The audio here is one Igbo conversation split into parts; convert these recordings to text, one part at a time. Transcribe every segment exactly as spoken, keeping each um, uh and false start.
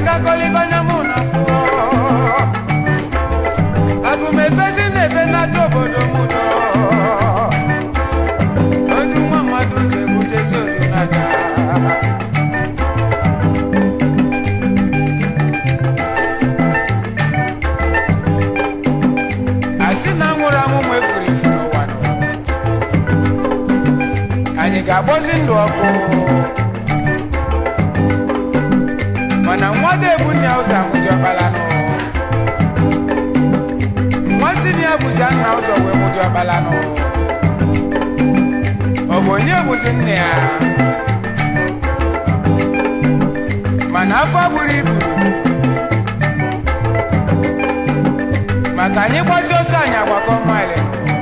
ganga kolibanya munafu agume fezi nebe na tobodo mudo odu mamadu zebuje sodu nada asina ngura mu mwefuri fino wano anyị ga-agbozi ndụ ọkụ mana nwade ebunya ụzọ amụji ọbala nụ nwasị na ya bụzi nna ụzọ wee mụji ọbala nụ ọ bụ onye bụzi nne ya mana afọ buru ibu maka anyị gbasi ọsọ anyị agbakọ maịlị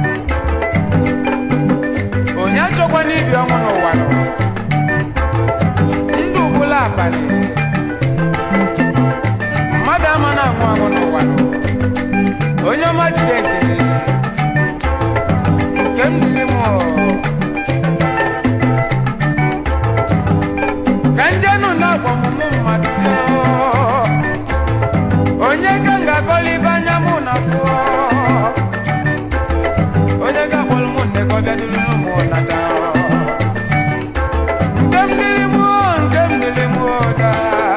onye achọkwa n'ibi ọnwụ n'ụwa nụ ndụ bụla abalị mmadụ ama na anwụ anwụ n'ụwa nụ onye ọma jide nkele nke m dịrị m ka njenụ na-agbọmụmụ mmadụ onye ka m ga-akọla ibe anya mụ na fụọ onye ga-akpọrọ mụ nne ka ọ bịa dịrị n'ụmụ nata nke m dịrị m nke m dịrị m da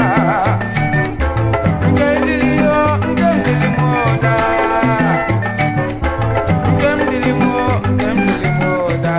nke dịrị yo nke m dịrị m da nke m dịrị m nke m dịrị m da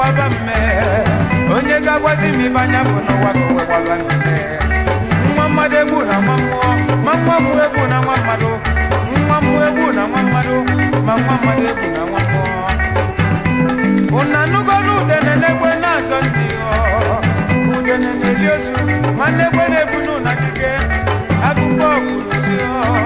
gbaba mme onye ga-agwazi m ibe anya bụ n'ụwa ka owe gbaba mme nwa mmadụ egbu na nwa mmụọ ma nwa mmụọ egbu na nwa mmadụ nwa mmụọ egbu na nwa mmadụ ma nwa mmadụ egbu na nwa mmụọ una nugo n'udene n'egbe na-azọ ndị udene na-eli ozu ma n'egbe na-ebu n'ụna dike akụkọ kwuru si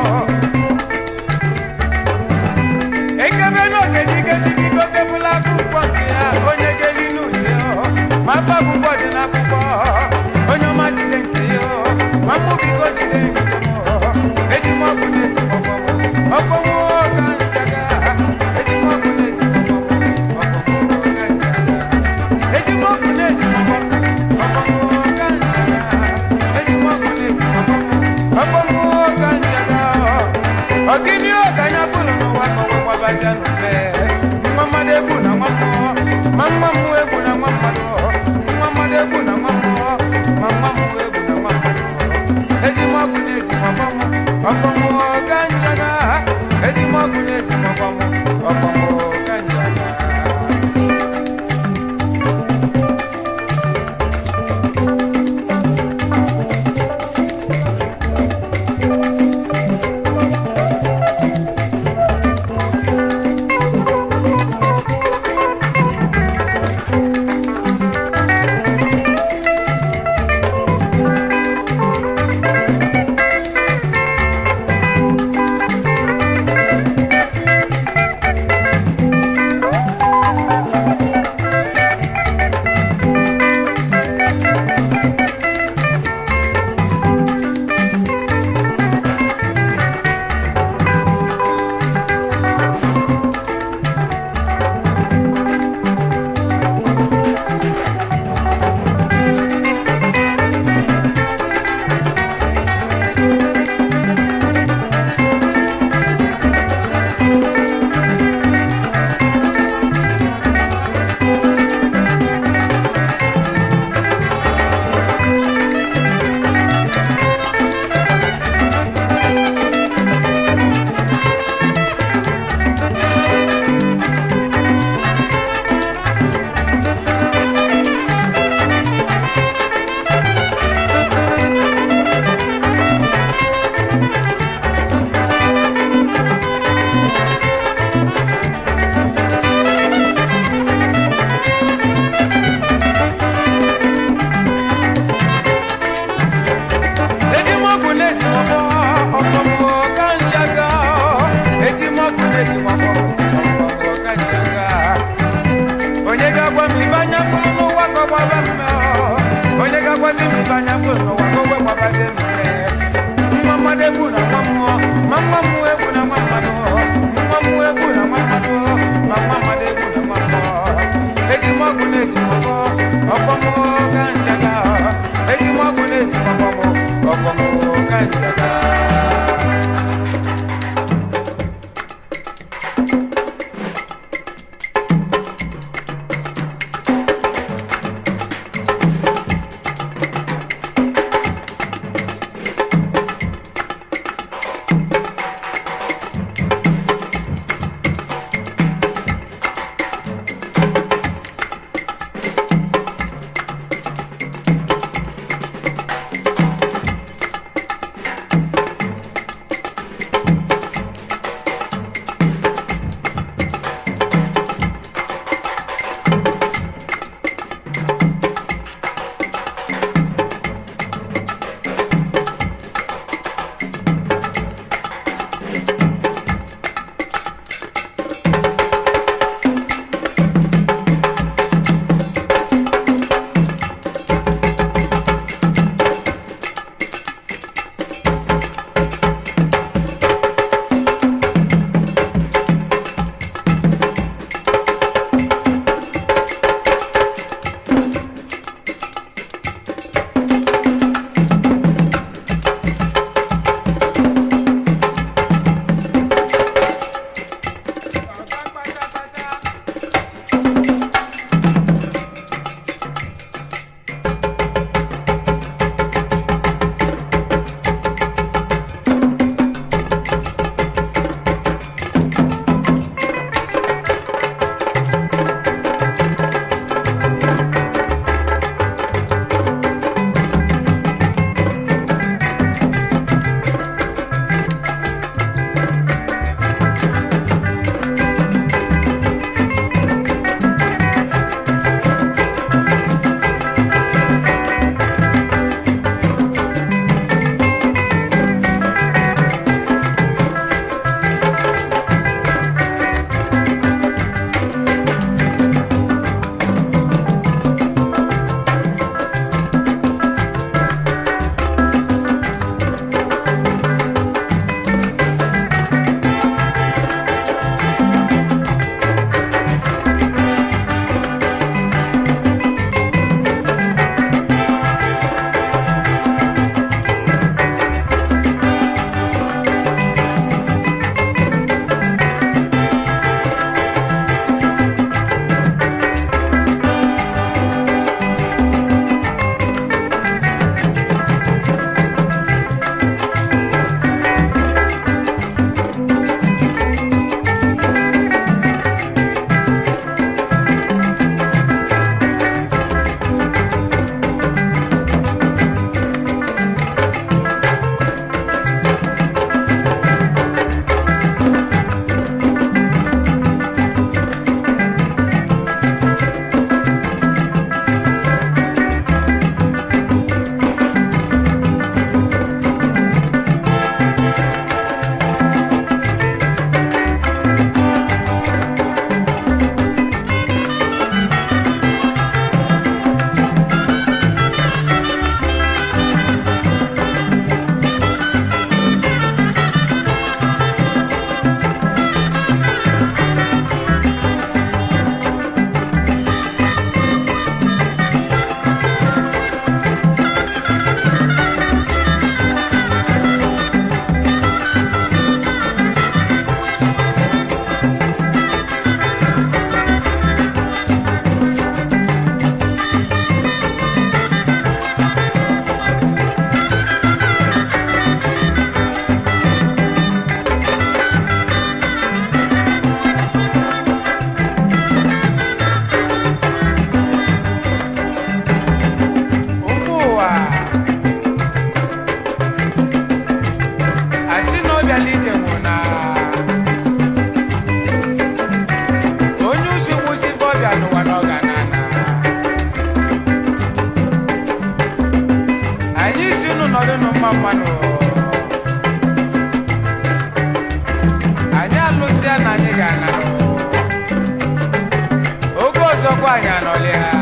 ekebe n'oge dike si biko kebụla akụkọ nke ya onye ga-eli n'ụdị ma afọ akwụkwọ dị n'akwụkwọ onye ọma jide nke ya ma mụ biko jide nke m eji m ọkụ na-eji ọkpọmụ ka njaga eji m ọkụ na-eji Ogini oganya bulu no wako kwa bajanu be mama debu na mama mama muebu na mama do mama debu na mama mama muebu na mama eji maku neji mama mama mu oganya eji maku neji mama mama mu oganya anyị alụsịa na anyị ga-ana oge ọzọkwa anyị anọlịa